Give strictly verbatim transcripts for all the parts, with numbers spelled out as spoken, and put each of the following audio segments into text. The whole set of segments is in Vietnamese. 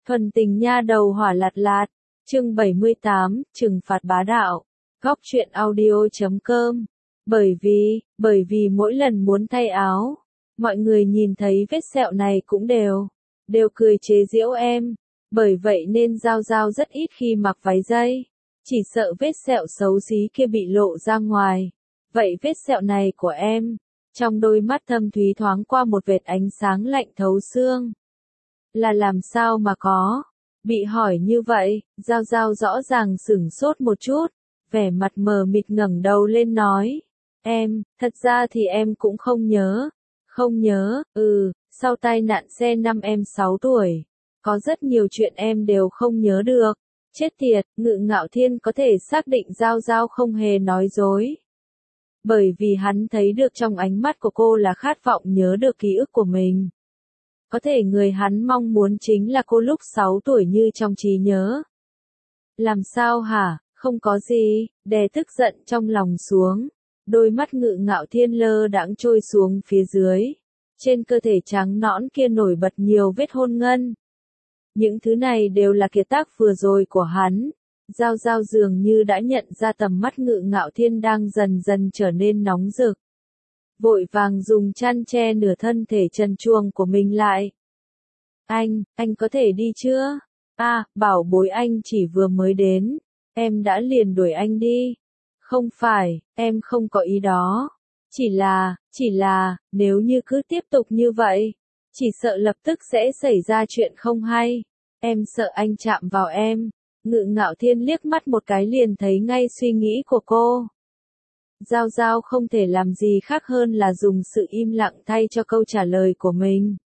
Thuần tình nha đầu hỏa lạt lạt, chương bảy mươi tám, trừng phạt bá đạo, góc truyện audio chấm com. Bởi vì, bởi vì mỗi lần muốn thay áo, mọi người nhìn thấy vết sẹo này cũng đều, đều cười chế giễu em. Bởi vậy nên Giao Giao rất ít khi mặc váy dây, chỉ sợ vết sẹo xấu xí kia bị lộ ra ngoài. Vậy vết sẹo này của em, trong đôi mắt thâm thúy thoáng qua một vệt ánh sáng lạnh thấu xương. Là làm sao mà có? Bị hỏi như vậy, Giao Giao rõ ràng sửng sốt một chút, vẻ mặt mờ mịt ngẩng đầu lên nói. Em, thật ra thì em cũng không nhớ. Không nhớ, ừ, sau tai nạn xe năm em sáu tuổi. Có rất nhiều chuyện em đều không nhớ được. Chết tiệt, Ngự Ngạo Thiên có thể xác định Giao Giao không hề nói dối. Bởi vì hắn thấy được trong ánh mắt của cô là khát vọng nhớ được ký ức của mình. Có thể người hắn mong muốn chính là cô lúc sáu tuổi như trong trí nhớ. Làm sao hả, không có gì, đè tức giận trong lòng xuống. Đôi mắt Ngự Ngạo Thiên lơ đãng trôi xuống phía dưới. Trên cơ thể trắng nõn kia nổi bật nhiều vết hôn ngân. Những thứ này đều là kiệt tác vừa rồi của hắn. Giao Giao dường như đã nhận ra tầm mắt Ngự Ngạo Thiên đang dần dần trở nên nóng rực. Vội vàng dùng chăn che nửa thân thể trần truồng của mình lại. Anh, anh có thể đi chưa? À, bảo bối anh chỉ vừa mới đến. Em đã liền đuổi anh đi. Không phải, em không có ý đó. Chỉ là, chỉ là, nếu như cứ tiếp tục như vậy, chỉ sợ lập tức sẽ xảy ra chuyện không hay. Em sợ anh chạm vào em. Ngự Ngạo Thiên liếc mắt một cái liền thấy ngay suy nghĩ của cô. Giao Giao không thể làm gì khác hơn là dùng sự im lặng thay cho câu trả lời của mình.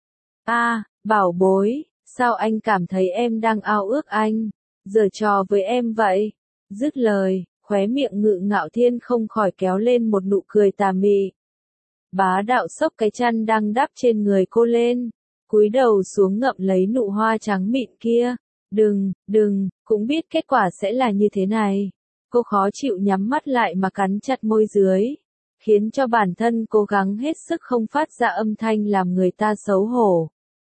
À, bảo bối, sao anh cảm thấy em đang ao ước anh, giở trò với em vậy? Dứt lời, khóe miệng Ngự Ngạo Thiên không khỏi kéo lên một nụ cười tà mị. Bá đạo xốc cái chăn đang đắp trên người cô lên, cúi đầu xuống ngậm lấy nụ hoa trắng mịn kia. Đừng, đừng, cũng biết kết quả sẽ là như thế này. Cô khó chịu nhắm mắt lại mà cắn chặt môi dưới, khiến cho bản thân cố gắng hết sức không phát ra âm thanh làm người ta xấu hổ.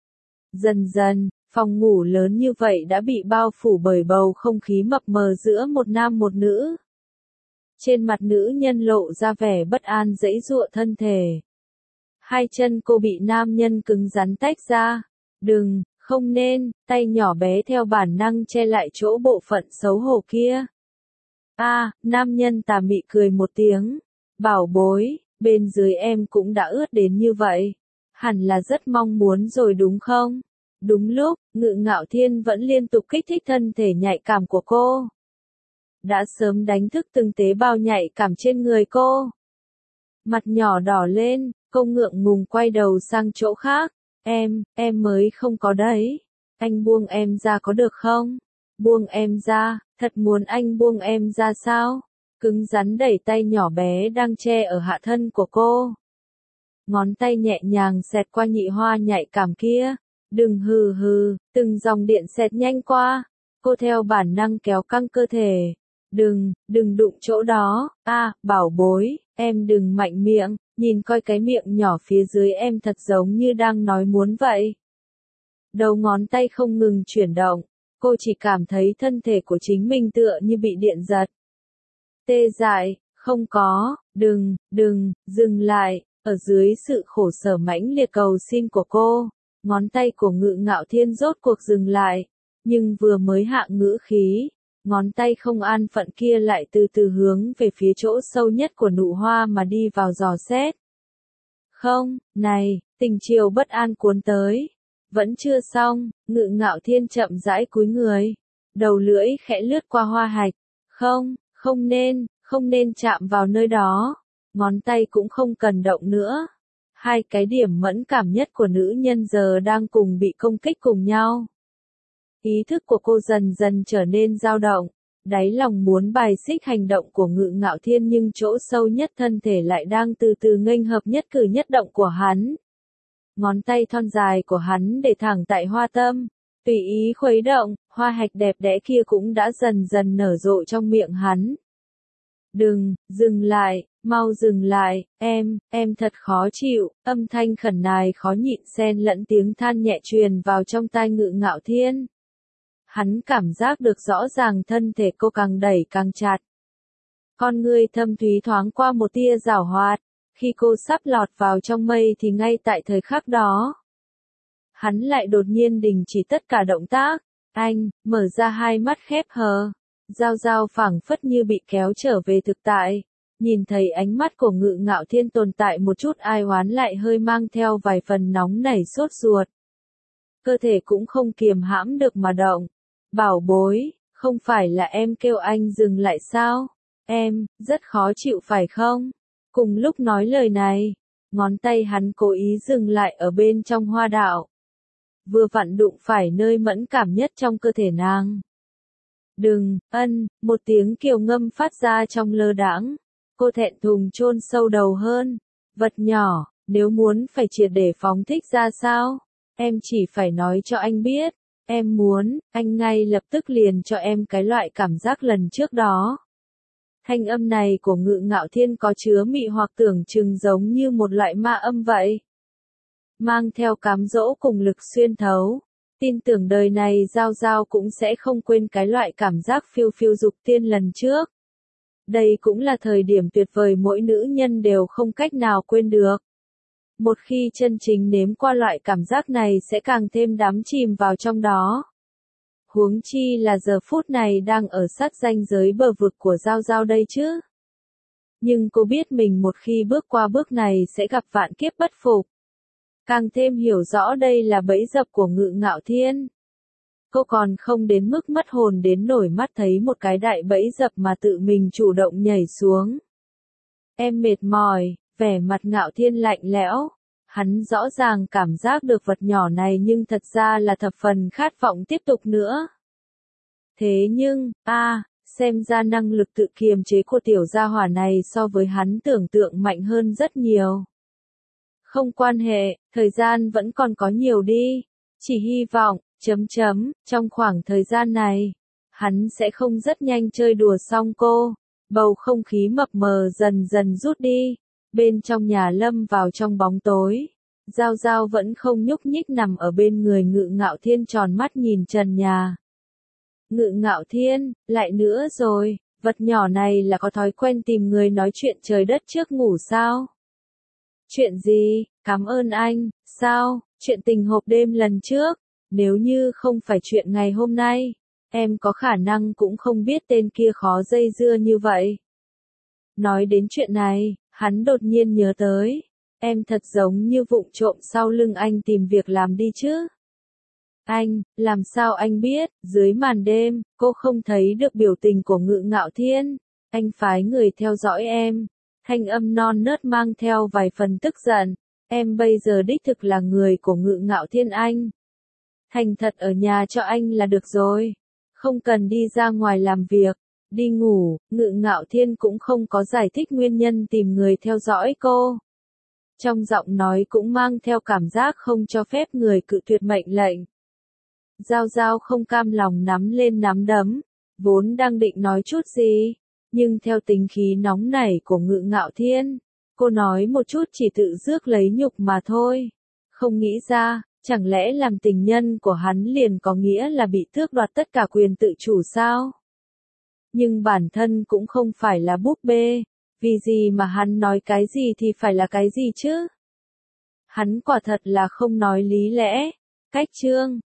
Dần dần, phòng ngủ lớn như vậy đã bị bao phủ bởi bầu không khí mập mờ giữa một nam một nữ. Trên mặt nữ nhân lộ ra vẻ bất an giãy giụa thân thể. Hai chân cô bị nam nhân cứng rắn tách ra. Đừng, không nên, tay nhỏ bé theo bản năng che lại chỗ bộ phận xấu hổ kia. À, nam nhân tà mị cười một tiếng. Bảo bối, bên dưới em cũng đã ướt đến như vậy. Hẳn là rất mong muốn rồi đúng không? Đúng lúc, Ngự Ngạo Thiên vẫn liên tục kích thích thân thể nhạy cảm của cô. Đã sớm đánh thức từng tế bào nhạy cảm trên người cô. Mặt nhỏ đỏ lên, cô ngượng ngùng quay đầu sang chỗ khác. Em, em mới không có đấy. Anh buông em ra có được không? Buông em ra, thật muốn anh buông em ra sao? Cứng rắn đẩy tay nhỏ bé đang che ở hạ thân của cô. Ngón tay nhẹ nhàng xẹt qua nhị hoa nhạy cảm kia. Đừng hừ hừ, từng dòng điện xẹt nhanh qua. Cô theo bản năng kéo căng cơ thể. Đừng, đừng đụng chỗ đó. À, bảo bối, em đừng mạnh miệng. Nhìn coi cái miệng nhỏ phía dưới em thật giống như đang nói muốn vậy. Đầu ngón tay không ngừng chuyển động, cô chỉ cảm thấy thân thể của chính mình tựa như bị điện giật. Tê dại, không có, đừng, đừng, dừng lại, ở dưới sự khổ sở mãnh liệt cầu xin của cô, ngón tay của Ngự Ngạo Thiên rốt cuộc dừng lại, nhưng vừa mới hạ ngữ khí. Ngón tay không an phận kia lại từ từ hướng về phía chỗ sâu nhất của nụ hoa mà đi vào dò xét. Không, này, tình chiều bất an cuốn tới. Vẫn chưa xong, Ngự Ngạo Thiên chậm rãi cúi người. Đầu lưỡi khẽ lướt qua hoa hạch. Không, không nên, không nên chạm vào nơi đó. Ngón tay cũng không cần động nữa. Hai cái điểm mẫn cảm nhất của nữ nhân giờ đang cùng bị công kích cùng nhau. Ý thức của cô dần dần trở nên dao động, đáy lòng muốn bài xích hành động của Ngự Ngạo Thiên nhưng chỗ sâu nhất thân thể lại đang từ từ nghênh hợp nhất cử nhất động của hắn. Ngón tay thon dài của hắn để thẳng tại hoa tâm, tùy ý khuấy động, hoa hạch đẹp đẽ kia cũng đã dần dần nở rộ trong miệng hắn. Đừng, dừng lại, mau dừng lại, em, em thật khó chịu, âm thanh khẩn nài khó nhịn xen lẫn tiếng than nhẹ truyền vào trong tai Ngự Ngạo Thiên. Hắn cảm giác được rõ ràng thân thể cô càng đẩy càng chặt. Con ngươi thâm thúy thoáng qua một tia giảo hoạt, khi cô sắp lọt vào trong mây thì ngay tại thời khắc đó. Hắn lại đột nhiên đình chỉ tất cả động tác, anh, mở ra hai mắt khép hờ. Giao Giao phảng phất như bị kéo trở về thực tại, nhìn thấy ánh mắt của Ngự Ngạo Thiên tồn tại một chút ai oán lại hơi mang theo vài phần nóng nảy sốt ruột. Cơ thể cũng không kiềm hãm được mà động. Bảo bối, không phải là em kêu anh dừng lại sao? Em, rất khó chịu phải không? Cùng lúc nói lời này, ngón tay hắn cố ý dừng lại ở bên trong hoa đạo. Vừa vặn đụng phải nơi mẫn cảm nhất trong cơ thể nàng. Đừng, ân, một tiếng kiều ngâm phát ra trong lơ đãng. Cô thẹn thùng chôn sâu đầu hơn. Vật nhỏ, nếu muốn phải triệt để phóng thích ra sao? Em chỉ phải nói cho anh biết. Em muốn, anh ngay lập tức liền cho em cái loại cảm giác lần trước đó. Thanh âm này của Ngự Ngạo Thiên có chứa mị hoặc tưởng chừng giống như một loại ma âm vậy. Mang theo cám dỗ cùng lực xuyên thấu. Tin tưởng đời này Giao Giao cũng sẽ không quên cái loại cảm giác phiêu phiêu dục tiên lần trước. Đây cũng là thời điểm tuyệt vời mỗi nữ nhân đều không cách nào quên được. Một khi chân chính nếm qua loại cảm giác này sẽ càng thêm đắm chìm vào trong đó. Huống chi là giờ phút này đang ở sát ranh giới bờ vực của Giao Giao đây chứ. Nhưng cô biết mình một khi bước qua bước này sẽ gặp vạn kiếp bất phục. Càng thêm hiểu rõ đây là bẫy dập của Ngự Ngạo Thiên. Cô còn không đến mức mất hồn đến nổi mắt thấy một cái đại bẫy dập mà tự mình chủ động nhảy xuống. Em mệt mỏi, vẻ mặt Ngạo Thiên lạnh lẽo. Hắn rõ ràng cảm giác được vật nhỏ này nhưng thật ra là thập phần khát vọng tiếp tục nữa. Thế nhưng, a, à, xem ra năng lực tự kiềm chế của tiểu gia hỏa này so với hắn tưởng tượng mạnh hơn rất nhiều. Không quan hệ, thời gian vẫn còn có nhiều đi. Chỉ hy vọng, chấm chấm, trong khoảng thời gian này, hắn sẽ không rất nhanh chơi đùa xong cô. Bầu không khí mập mờ dần dần rút đi. Bên trong nhà lâm vào trong bóng tối. Giao Giao vẫn không nhúc nhích nằm ở bên người Ngự Ngạo Thiên tròn mắt nhìn trần nhà. Ngự Ngạo Thiên, lại nữa rồi, vật nhỏ này là có thói quen tìm người nói chuyện trời đất trước ngủ sao? Chuyện gì? Cảm ơn anh, sao? Chuyện tình hộp đêm lần trước, nếu như không phải chuyện ngày hôm nay, em có khả năng cũng không biết tên kia khó dây dưa như vậy. Nói đến chuyện này, hắn đột nhiên nhớ tới, em thật giống như vụng trộm sau lưng anh tìm việc làm đi chứ. Anh, làm sao anh biết, dưới màn đêm, cô không thấy được biểu tình của Ngự Ngạo Thiên, anh phái người theo dõi em, thanh âm non nớt mang theo vài phần tức giận, em bây giờ đích thực là người của Ngự Ngạo Thiên anh. Thành thật ở nhà cho anh là được rồi, không cần đi ra ngoài làm việc, đi ngủ. Ngự Ngạo Thiên cũng không có giải thích nguyên nhân tìm người theo dõi cô. Trong giọng nói cũng mang theo cảm giác không cho phép người cự tuyệt mệnh lệnh. Giao Giao không cam lòng nắm lên nắm đấm, vốn đang định nói chút gì, nhưng theo tính khí nóng nảy của Ngự Ngạo Thiên, cô nói một chút chỉ tự rước lấy nhục mà thôi. Không nghĩ ra, chẳng lẽ làm tình nhân của hắn liền có nghĩa là bị tước đoạt tất cả quyền tự chủ sao? Nhưng bản thân cũng không phải là búp bê, vì gì mà hắn nói cái gì thì phải là cái gì chứ? Hắn quả thật là không nói lý lẽ. Cách chương